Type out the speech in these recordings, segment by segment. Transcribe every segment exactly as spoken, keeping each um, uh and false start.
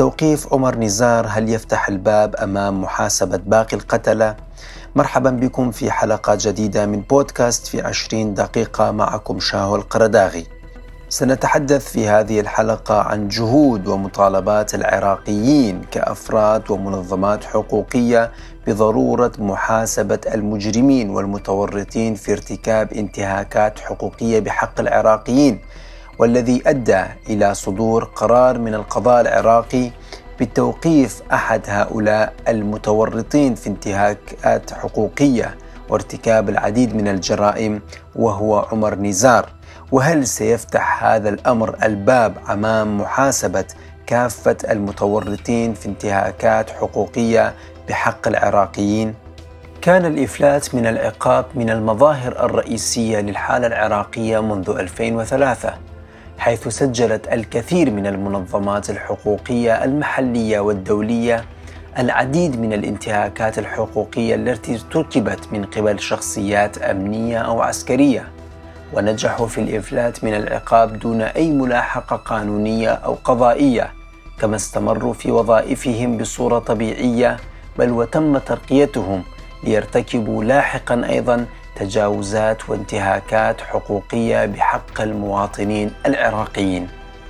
توقيف عمر نزار هل يفتح الباب أمام محاسبة باقي القتلة؟ مرحبا بكم في حلقة جديدة من بودكاست في عشرين دقيقة، معكم شاهو القرداغي. سنتحدث في هذه الحلقة عن جهود ومطالبات العراقيين كأفراد ومنظمات حقوقية بضرورة محاسبة المجرمين والمتورطين في ارتكاب انتهاكات حقوقية بحق العراقيين، والذي أدى إلى صدور قرار من القضاء العراقي بتوقيف أحد هؤلاء المتورطين في انتهاكات حقوقية وارتكاب العديد من الجرائم، وهو عمر نزار. وهل سيفتح هذا الأمر الباب أمام محاسبة كافة المتورطين في انتهاكات حقوقية بحق العراقيين؟ كان الإفلات من العقاب من المظاهر الرئيسية للحالة العراقية منذ ألفين وثلاثة، حيث سجلت الكثير من المنظمات الحقوقية المحلية والدولية العديد من الانتهاكات الحقوقية التي ارتكبت من قبل شخصيات أمنية أو عسكرية، ونجحوا في الإفلات من العقاب دون أي ملاحقة قانونية أو قضائية، كما استمروا في وظائفهم بصورة طبيعية، بل وتم ترقيتهم ليرتكبوا لاحقا أيضا تجاوزات وانتهاكات حقوقية بحق المواطنين العراقيين.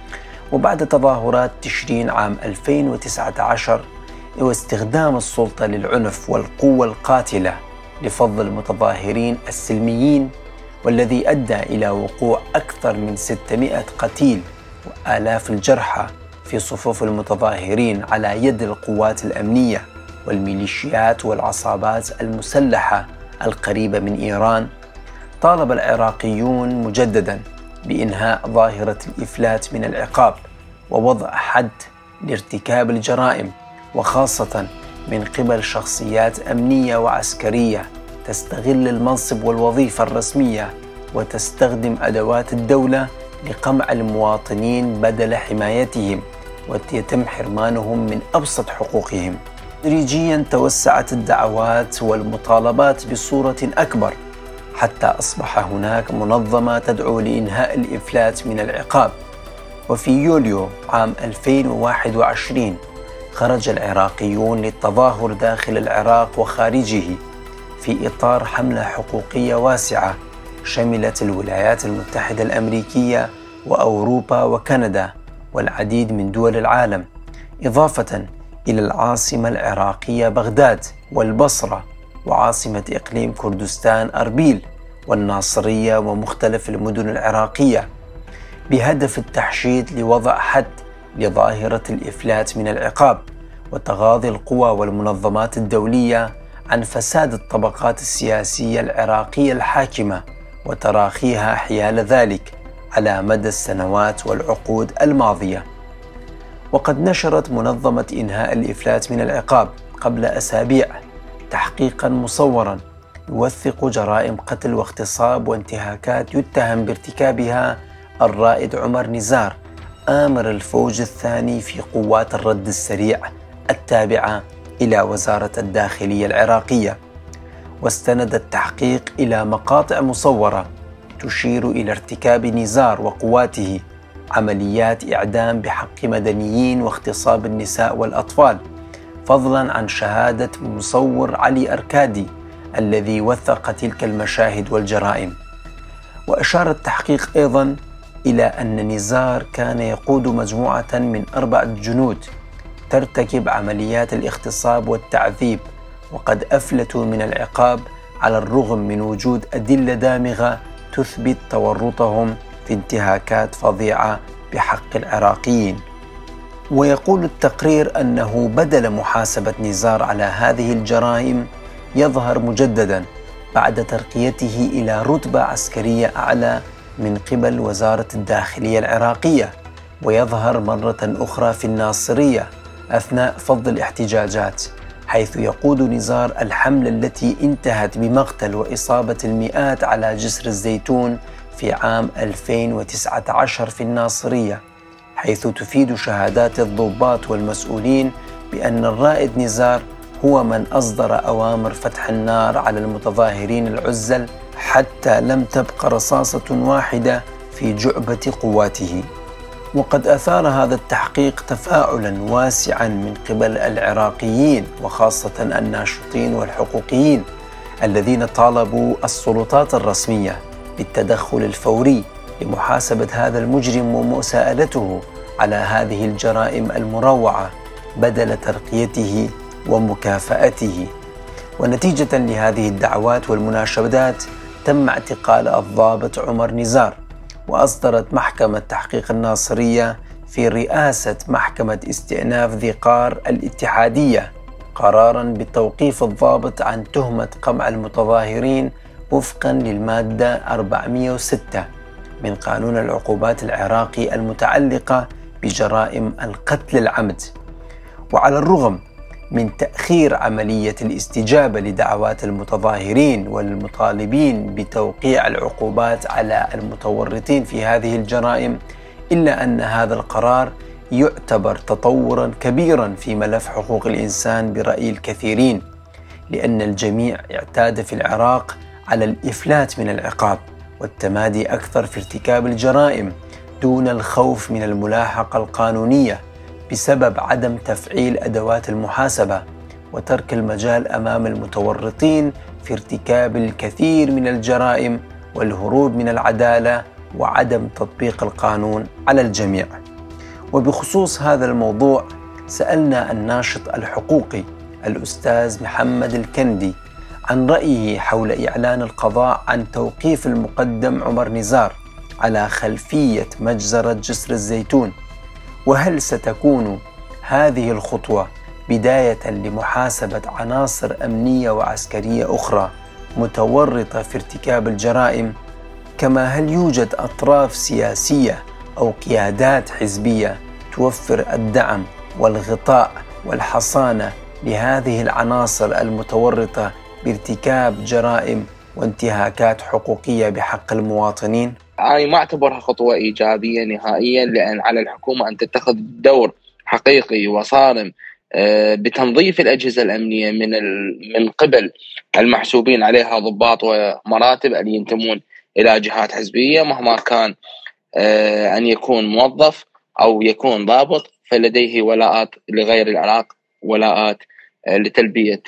وبعد تظاهرات تشرين عام ألفين وتسعة عشر واستخدام السلطة للعنف والقوة القاتلة لفض المتظاهرين السلميين، والذي أدى إلى وقوع أكثر من ستمائة قتيل وآلاف الجرحى في صفوف المتظاهرين على يد القوات الأمنية والميليشيات والعصابات المسلحة القريبة من إيران، طالب العراقيون مجددا بإنهاء ظاهرة الإفلات من العقاب ووضع حد لارتكاب الجرائم، وخاصة من قبل شخصيات أمنية وعسكرية تستغل المنصب والوظيفة الرسمية وتستخدم أدوات الدولة لقمع المواطنين بدل حمايتهم، ويتم حرمانهم من أبسط حقوقهم. تدريجيا توسعت الدعوات والمطالبات بصورة أكبر، حتى أصبح هناك منظمة تدعو لإنهاء الإفلات من العقاب. وفي يوليو عام ألفين وواحد وعشرين خرج العراقيون للتظاهر داخل العراق وخارجه في إطار حملة حقوقية واسعة شملت الولايات المتحدة الأمريكية وأوروبا وكندا والعديد من دول العالم، إضافة إلى العاصمة العراقية بغداد والبصرة وعاصمة إقليم كردستان أربيل والناصرية ومختلف المدن العراقية، بهدف التحشيد لوضع حد لظاهرة الإفلات من العقاب وتغاضي القوى والمنظمات الدولية عن فساد الطبقات السياسية العراقية الحاكمة وتراخيها حيال ذلك على مدى السنوات والعقود الماضية. وقد نشرت منظمة إنهاء الإفلات من العقاب قبل أسابيع تحقيقا مصورا يوثق جرائم قتل واغتصاب وانتهاكات يتهم بارتكابها الرائد عمر نزار، آمر الفوج الثاني في قوات الرد السريع التابعة إلى وزارة الداخلية العراقية. واستند التحقيق إلى مقاطع مصورة تشير إلى ارتكاب نزار وقواته عمليات إعدام بحق مدنيين واغتصاب النساء والأطفال، فضلا عن شهادة مصور علي أركادي الذي وثق تلك المشاهد والجرائم. وأشار التحقيق أيضا إلى أن نزار كان يقود مجموعة من أربعة جنود ترتكب عمليات الاغتصاب والتعذيب، وقد أفلتوا من العقاب على الرغم من وجود أدلة دامغة تثبت تورطهم في انتهاكات فظيعة بحق العراقيين. ويقول التقرير أنه بدل محاسبة نزار على هذه الجرائم يظهر مجددا بعد ترقيته إلى رتبة عسكرية أعلى من قبل وزارة الداخلية العراقية، ويظهر مرة أخرى في الناصرية أثناء فض الاحتجاجات، حيث يقود نزار الحملة التي انتهت بمقتل وإصابة المئات على جسر الزيتون في عام ألفين وتسعة عشر في الناصرية، حيث تفيد شهادات الضباط والمسؤولين بأن الرائد نزار هو من أصدر أوامر فتح النار على المتظاهرين العزل حتى لم تبق رصاصة واحدة في جعبة قواته. وقد أثار هذا التحقيق تفاعلا واسعا من قبل العراقيين وخاصة الناشطين والحقوقيين الذين طالبوا السلطات الرسمية بالتدخل الفوري لمحاسبة هذا المجرم ومساءلته على هذه الجرائم المروعة بدل ترقيته ومكافأته. ونتيجة لهذه الدعوات والمناشدات تم اعتقال الضابط عمر نزار، وأصدرت محكمة تحقيق الناصرية في رئاسة محكمة استئناف ذي قار الاتحادية قراراً بتوقيف الضابط عن تهمة قمع المتظاهرين وفقاً للمادة أربعمئة وستة من قانون العقوبات العراقي المتعلقة بجرائم القتل العمد. وعلى الرغم من تأخير عملية الاستجابة لدعوات المتظاهرين والمطالبين بتوقيع العقوبات على المتورطين في هذه الجرائم، إلا أن هذا القرار يعتبر تطوراً كبيراً في ملف حقوق الإنسان برأي الكثيرين، لأن الجميع اعتاد في العراق على الإفلات من العقاب والتمادي أكثر في ارتكاب الجرائم دون الخوف من الملاحقة القانونية بسبب عدم تفعيل أدوات المحاسبة وترك المجال أمام المتورطين في ارتكاب الكثير من الجرائم والهروب من العدالة وعدم تطبيق القانون على الجميع. وبخصوص هذا الموضوع سألنا الناشط الحقوقي الأستاذ محمد الكندي عن رأيه حول إعلان القضاء عن توقيف المقدم عمر نزار على خلفية مجزرة جسر الزيتون، وهل ستكون هذه الخطوة بداية لمحاسبة عناصر أمنية وعسكرية أخرى متورطة في ارتكاب الجرائم، كما هل يوجد أطراف سياسية أو قيادات حزبية توفر الدعم والغطاء والحصانة لهذه العناصر المتورطة بارتكاب جرائم وانتهاكات حقوقية بحق المواطنين؟ أنا ما أعتبرها خطوة إيجابية نهائيا، لأن على الحكومة أن تتخذ دور حقيقي وصارم بتنظيف الأجهزة الأمنية من من قبل المحسوبين عليها ضباط ومراتب اللي ينتمون إلى جهات حزبية، مهما كان أن يكون موظف أو يكون ضابط فلديه ولاءات لغير العراق، ولاءات لتلبية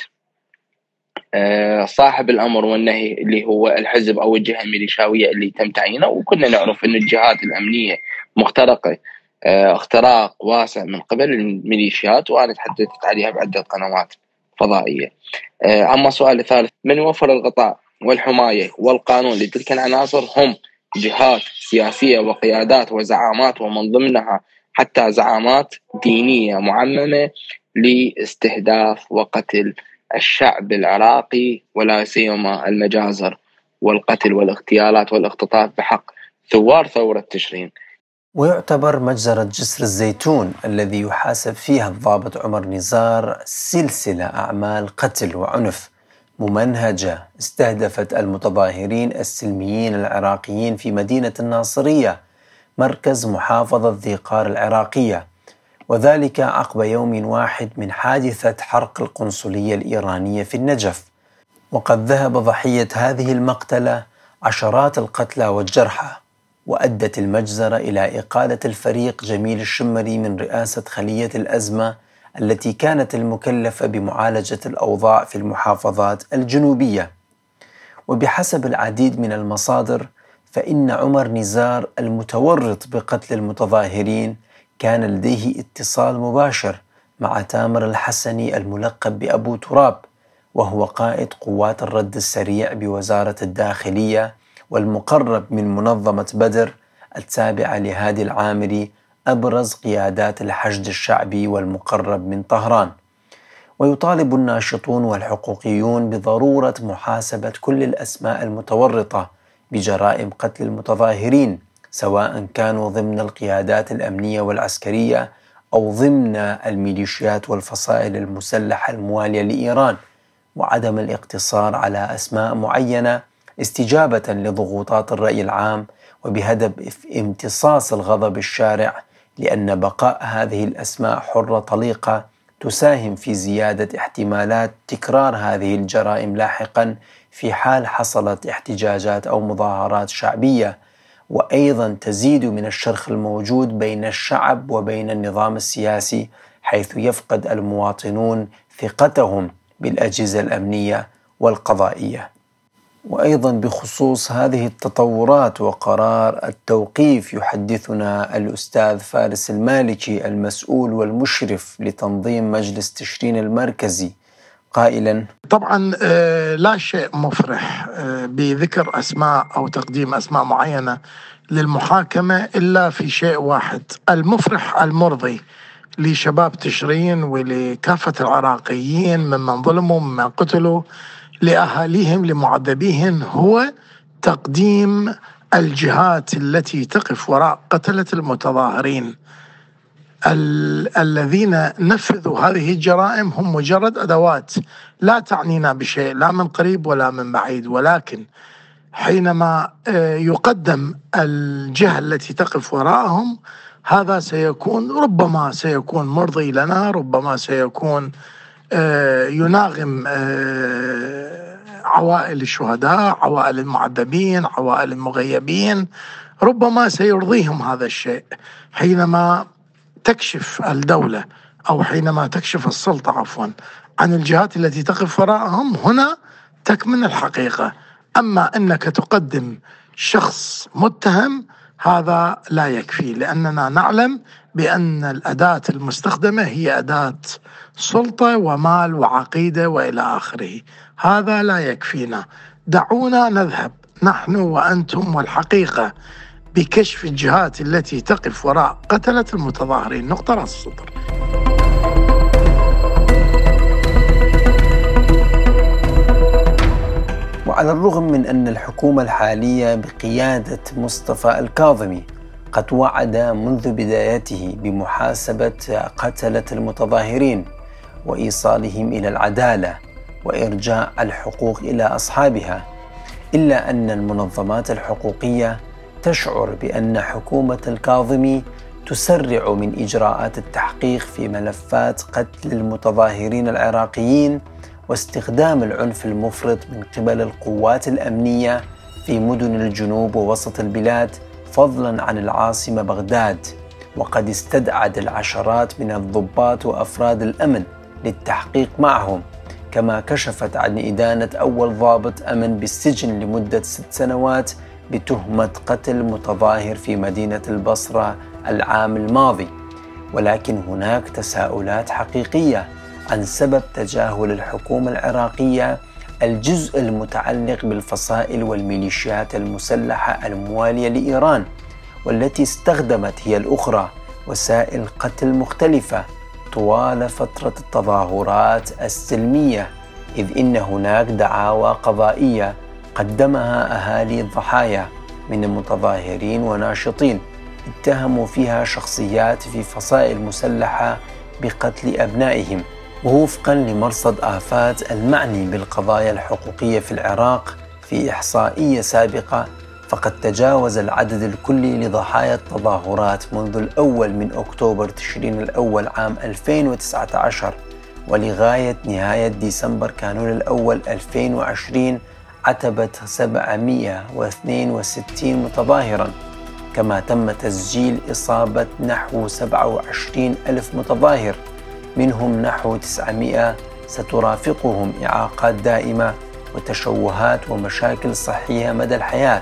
صاحب الأمر والنهي اللي هو الحزب أو الجهة الميليشياوية اللي تم تعيينه. وكنا نعرف أن الجهات الأمنية مخترقة اختراق واسع من قبل الميليشيات، وأنا تحدثت عليها بعدة قنوات فضائية. أما السؤال الثالث، من يوفر الغطاء والحماية والقانون لتلك العناصر هم جهات سياسية وقيادات وزعامات، ومن ضمنها حتى زعامات دينية معممة لاستهداف وقتل الشعب العراقي، ولا سيما المجازر والقتل والاغتيالات والاختطاف بحق ثوار ثورة تشرين. ويعتبر مجزرة جسر الزيتون الذي يحاسب فيها الضابط عمر نزار سلسلة أعمال قتل وعنف ممنهجة استهدفت المتظاهرين السلميين العراقيين في مدينة الناصرية مركز محافظة ذي قار العراقية، وذلك عقب يوم واحد من حادثة حرق القنصلية الإيرانية في النجف. وقد ذهب ضحية هذه المقتلة عشرات القتلى والجرحى، وأدت المجزرة إلى إقالة الفريق جميل الشمري من رئاسة خلية الأزمة التي كانت المكلفة بمعالجة الأوضاع في المحافظات الجنوبية. وبحسب العديد من المصادر فإن عمر نزار المتورط بقتل المتظاهرين كان لديه اتصال مباشر مع تامر الحسني الملقب بأبو تراب، وهو قائد قوات الرد السريع بوزارة الداخلية والمقرب من منظمة بدر التابعة لهادي العامري، أبرز قيادات الحشد الشعبي والمقرب من طهران. ويطالب الناشطون والحقوقيون بضرورة محاسبة كل الأسماء المتورطة بجرائم قتل المتظاهرين، سواء كانوا ضمن القيادات الأمنية والعسكرية أو ضمن الميليشيات والفصائل المسلحة الموالية لإيران، وعدم الاقتصار على أسماء معينة استجابة لضغوطات الرأي العام وبهدف امتصاص الغضب الشارع، لأن بقاء هذه الأسماء حرة طليقة تساهم في زيادة احتمالات تكرار هذه الجرائم لاحقا في حال حصلت احتجاجات أو مظاهرات شعبية، وأيضا تزيد من الشرخ الموجود بين الشعب وبين النظام السياسي، حيث يفقد المواطنون ثقتهم بالأجهزة الأمنية والقضائية. وأيضا بخصوص هذه التطورات وقرار التوقيف يحدثنا الأستاذ فارس المالكي المسؤول والمشرف لتنظيم مجلس تشرين المركزي قائلا: طبعا لا شيء مفرح بذكر أسماء أو تقديم أسماء معينة للمحاكمة إلا في شيء واحد، المفرح المرضي لشباب تشرين ولكافة العراقيين ممن ظلموا ممن قتلوا، لأهاليهم لمعذبيهم، هو تقديم الجهات التي تقف وراء قتلة المتظاهرين ال- الذين نفذوا هذه الجرائم هم مجرد أدوات لا تعنينا بشيء لا من قريب ولا من بعيد، ولكن حينما يقدم الجهة التي تقف وراءهم هذا سيكون ربما سيكون مرضي لنا، ربما سيكون يناغم عوائل الشهداء، عوائل المعذبين، عوائل المغيبين، ربما سيرضيهم هذا الشيء. حينما تكشف الدولة أو حينما تكشف السلطة عفوا عن الجهات التي تقف وراءهم، هنا تكمن الحقيقة. أما أنك تقدم شخص متهم هذا لا يكفي، لأننا نعلم بأن الأداة المستخدمة هي أداة سلطة ومال وعقيدة وإلى آخره، هذا لا يكفينا. دعونا نذهب نحن وأنتم والحقيقة بكشف الجهات التي تقف وراء قتلة المتظاهرين، نقطة راس السطر. وعلى الرغم من أن الحكومة الحالية بقيادة مصطفى الكاظمي قد وعد منذ بدايته بمحاسبة قتلة المتظاهرين وإيصالهم إلى العدالة وإرجاع الحقوق إلى أصحابها، إلا أن المنظمات الحقوقية تشعر بأن حكومة الكاظمي تسرع من إجراءات التحقيق في ملفات قتل المتظاهرين العراقيين واستخدام العنف المفرط من قبل القوات الأمنية في مدن الجنوب ووسط البلاد، فضلا عن العاصمة بغداد. وقد استدعت العشرات من الضباط وأفراد الأمن للتحقيق معهم، كما كشفت عن إدانة أول ضابط أمن بالسجن لمدة ست سنوات بتهمة قتل متظاهر في مدينة البصرة العام الماضي. ولكن هناك تساؤلات حقيقية عن سبب تجاهل الحكومة العراقية الجزء المتعلق بالفصائل والميليشيات المسلحة الموالية لإيران، والتي استخدمت هي الأخرى وسائل قتل مختلفة طوال فترة التظاهرات السلمية، إذ إن هناك دعاوى قضائية قدمها أهالي الضحايا من المتظاهرين وناشطين اتهموا فيها شخصيات في فصائل مسلحة بقتل أبنائهم. ووفقا لمرصد آفات المعني بالقضايا الحقوقية في العراق في إحصائية سابقة، فقد تجاوز العدد الكلي لضحايا التظاهرات منذ الأول من أكتوبر تشرين الأول عام ألفين وتسعة عشر ولغاية نهاية ديسمبر كانون الأول ألفين وعشرين عتبة سبعمئة واثنين وستين متظاهرا، كما تم تسجيل إصابة نحو سبعة وعشرين ألف متظاهر، منهم نحو تسعمئة سترافقهم إعاقات دائمة وتشوهات ومشاكل صحية مدى الحياة.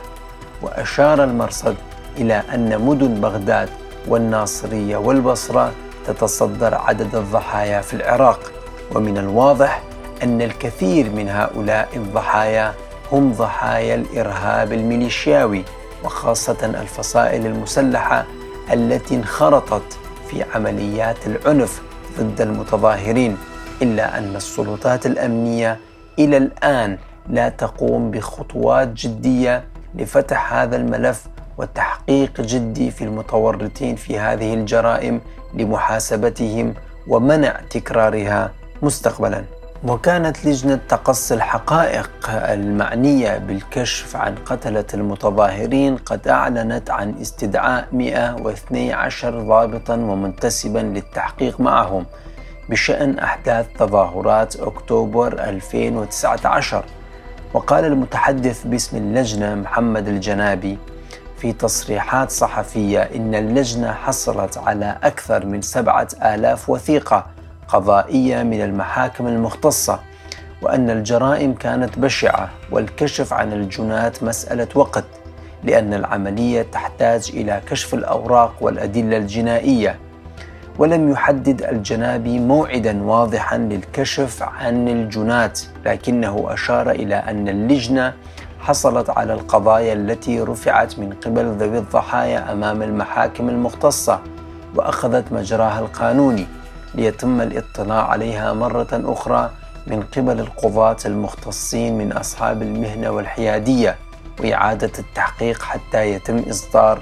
وأشار المرصد إلى أن مدن بغداد والناصرية والبصرة تتصدر عدد الضحايا في العراق، ومن الواضح أن الكثير من هؤلاء الضحايا هم ضحايا الإرهاب الميليشياوي، وخاصة الفصائل المسلحة التي انخرطت في عمليات العنف ضد المتظاهرين، إلا أن السلطات الأمنية إلى الآن لا تقوم بخطوات جدية لفتح هذا الملف وتحقيق جدي في المتورطين في هذه الجرائم لمحاسبتهم ومنع تكرارها مستقبلا. وكانت لجنة تقصي الحقائق المعنية بالكشف عن قتلة المتظاهرين قد أعلنت عن استدعاء مئة واثني عشر ضابطا ومنتسبا للتحقيق معهم بشأن أحداث تظاهرات أكتوبر ألفين وتسعة عشر. وقال المتحدث باسم اللجنة محمد الجنابي: في تصريحات صحفية إن اللجنة حصلت على أكثر من سبعة آلاف وثيقة قضائية من المحاكم المختصة، وأن الجرائم كانت بشعة والكشف عن الجنات مسألة وقت، لأن العملية تحتاج إلى كشف الأوراق والأدلة الجنائية. ولم يحدد الجنابي موعدا واضحا للكشف عن الجنات، لكنه أشار إلى أن اللجنة حصلت على القضايا التي رفعت من قبل ذوي الضحايا أمام المحاكم المختصة وأخذت مجراها القانوني، ليتم الاطلاع عليها مرة أخرى من قبل القضاة المختصين من أصحاب المهنة والحيادية، وإعادة التحقيق حتى يتم إصدار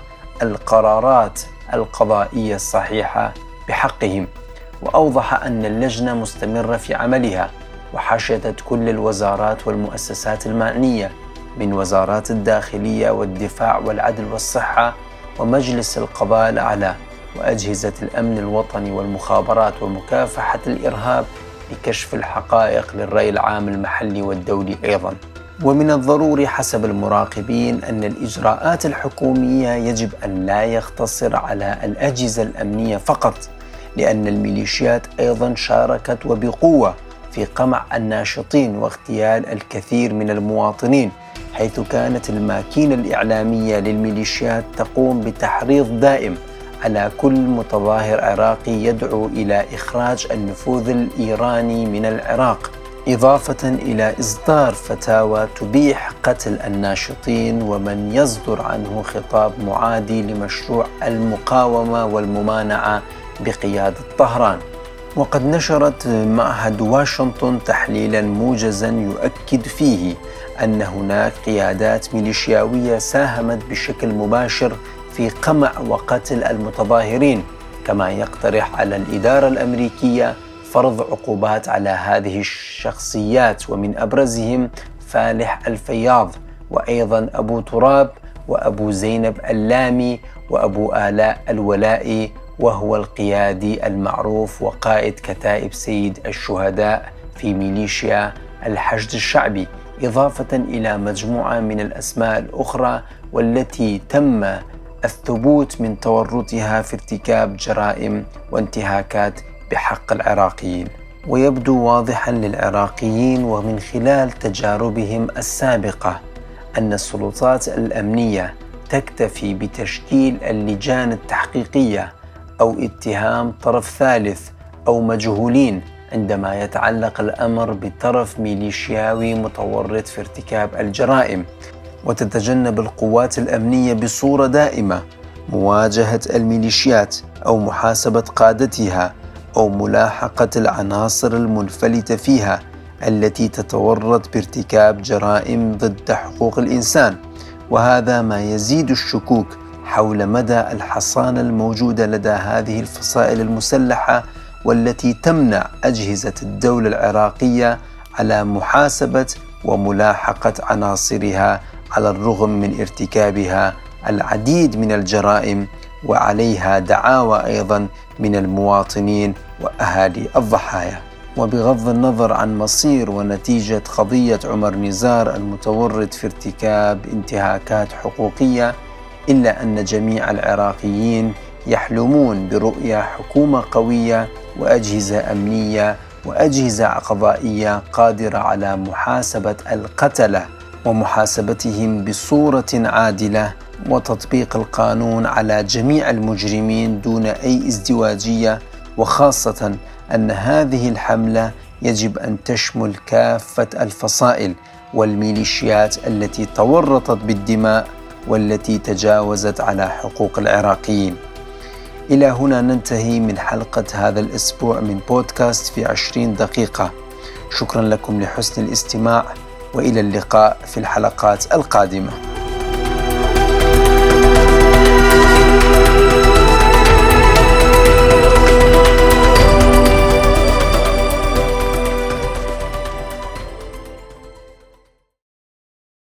القرارات القضائية الصحيحة بحقهم. وأوضح أن اللجنة مستمرة في عملها، وحشدت كل الوزارات والمؤسسات المعنية من وزارات الداخلية والدفاع والعدل والصحة ومجلس القضاء الأعلى وأجهزة الأمن الوطني والمخابرات ومكافحة الإرهاب لكشف الحقائق للرأي العام المحلي والدولي أيضا. ومن الضروري حسب المراقبين أن الإجراءات الحكومية يجب أن لا يقتصر على الأجهزة الأمنية فقط، لأن الميليشيات أيضا شاركت وبقوة في قمع الناشطين واغتيال الكثير من المواطنين، حيث كانت الماكينة الإعلامية للميليشيات تقوم بتحريض دائم على كل متظاهر عراقي يدعو إلى إخراج النفوذ الإيراني من العراق، إضافة إلى إصدار فتاوى تبيح قتل الناشطين ومن يصدر عنه خطاب معادي لمشروع المقاومة والممانعة بقيادة طهران. وقد نشرت معهد واشنطن تحليلا موجزا يؤكد فيه أن هناك قيادات ميليشياوية ساهمت بشكل مباشر في قمع وقتل المتظاهرين، كما يقترح على الإدارة الأمريكية فرض عقوبات على هذه الشخصيات، ومن أبرزهم فالح الفياض، وأيضا أبو تراب، وأبو زينب اللامي، وأبو آلاء الولائي، وهو القيادي المعروف وقائد كتائب سيد الشهداء في ميليشيا الحشد الشعبي، إضافة إلى مجموعة من الأسماء الأخرى والتي تم الثبوت من تورطها في ارتكاب جرائم وانتهاكات بحق العراقيين. ويبدو واضحا للعراقيين ومن خلال تجاربهم السابقة أن السلطات الأمنية تكتفي بتشكيل اللجان التحقيقية أو اتهام طرف ثالث أو مجهولين عندما يتعلق الأمر بطرف ميليشياوي متورط في ارتكاب الجرائم، وتتجنب القوات الأمنية بصورة دائمة مواجهة الميليشيات أو محاسبة قادتها أو ملاحقة العناصر المنفلتة فيها التي تتورط بارتكاب جرائم ضد حقوق الإنسان. وهذا ما يزيد الشكوك حول مدى الحصانة الموجودة لدى هذه الفصائل المسلحة، والتي تمنع أجهزة الدولة العراقية على محاسبة وملاحقة عناصرها على الرغم من ارتكابها العديد من الجرائم، وعليها دعاوى أيضا من المواطنين وأهالي الضحايا. وبغض النظر عن مصير ونتيجة قضية عمر نزار المتورط في ارتكاب انتهاكات حقوقية، إلا أن جميع العراقيين يحلمون برؤية حكومة قوية وأجهزة أمنية وأجهزة قضائية قادرة على محاسبة القتلة ومحاسبتهم بصورة عادلة، وتطبيق القانون على جميع المجرمين دون أي ازدواجية، وخاصة أن هذه الحملة يجب أن تشمل كافة الفصائل والميليشيات التي تورطت بالدماء والتي تجاوزت على حقوق العراقيين. إلى هنا ننتهي من حلقة هذا الأسبوع من بودكاست في عشرين دقيقة. شكرا لكم لحسن الاستماع، وإلى اللقاء في الحلقات القادمة.